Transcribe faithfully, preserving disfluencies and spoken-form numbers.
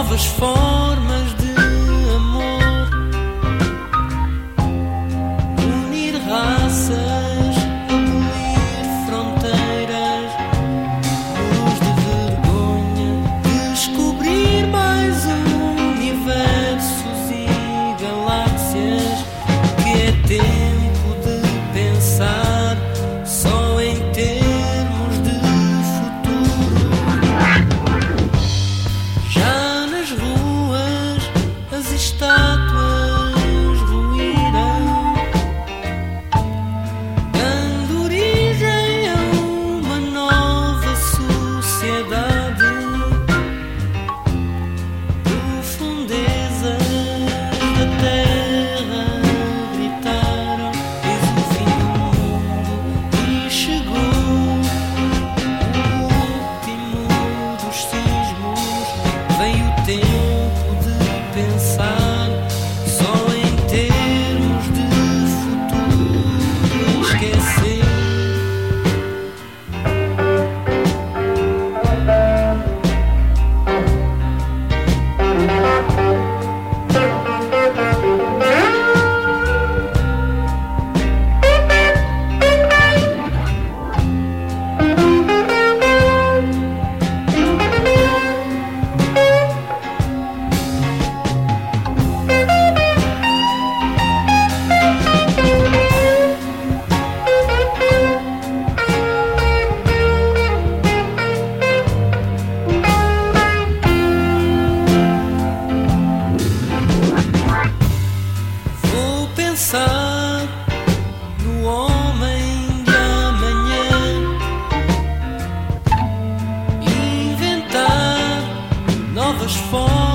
novas formas de amor, unir raças, abolir fronteiras, luz de vergonha, descobrir mais universos e galáxias, que é tempo de pensar só em termos de futuro. Já nas ruas as estátuas ruíram, dando origem a uma nova sociedade. Profundezas da terra gritaram: eis o fim do mundo, e chegou o último dos sismos. Veio o tempo de pensar só em termos de futuro, esquecer. Vou pensar no homem de amanhã, inventar novas formas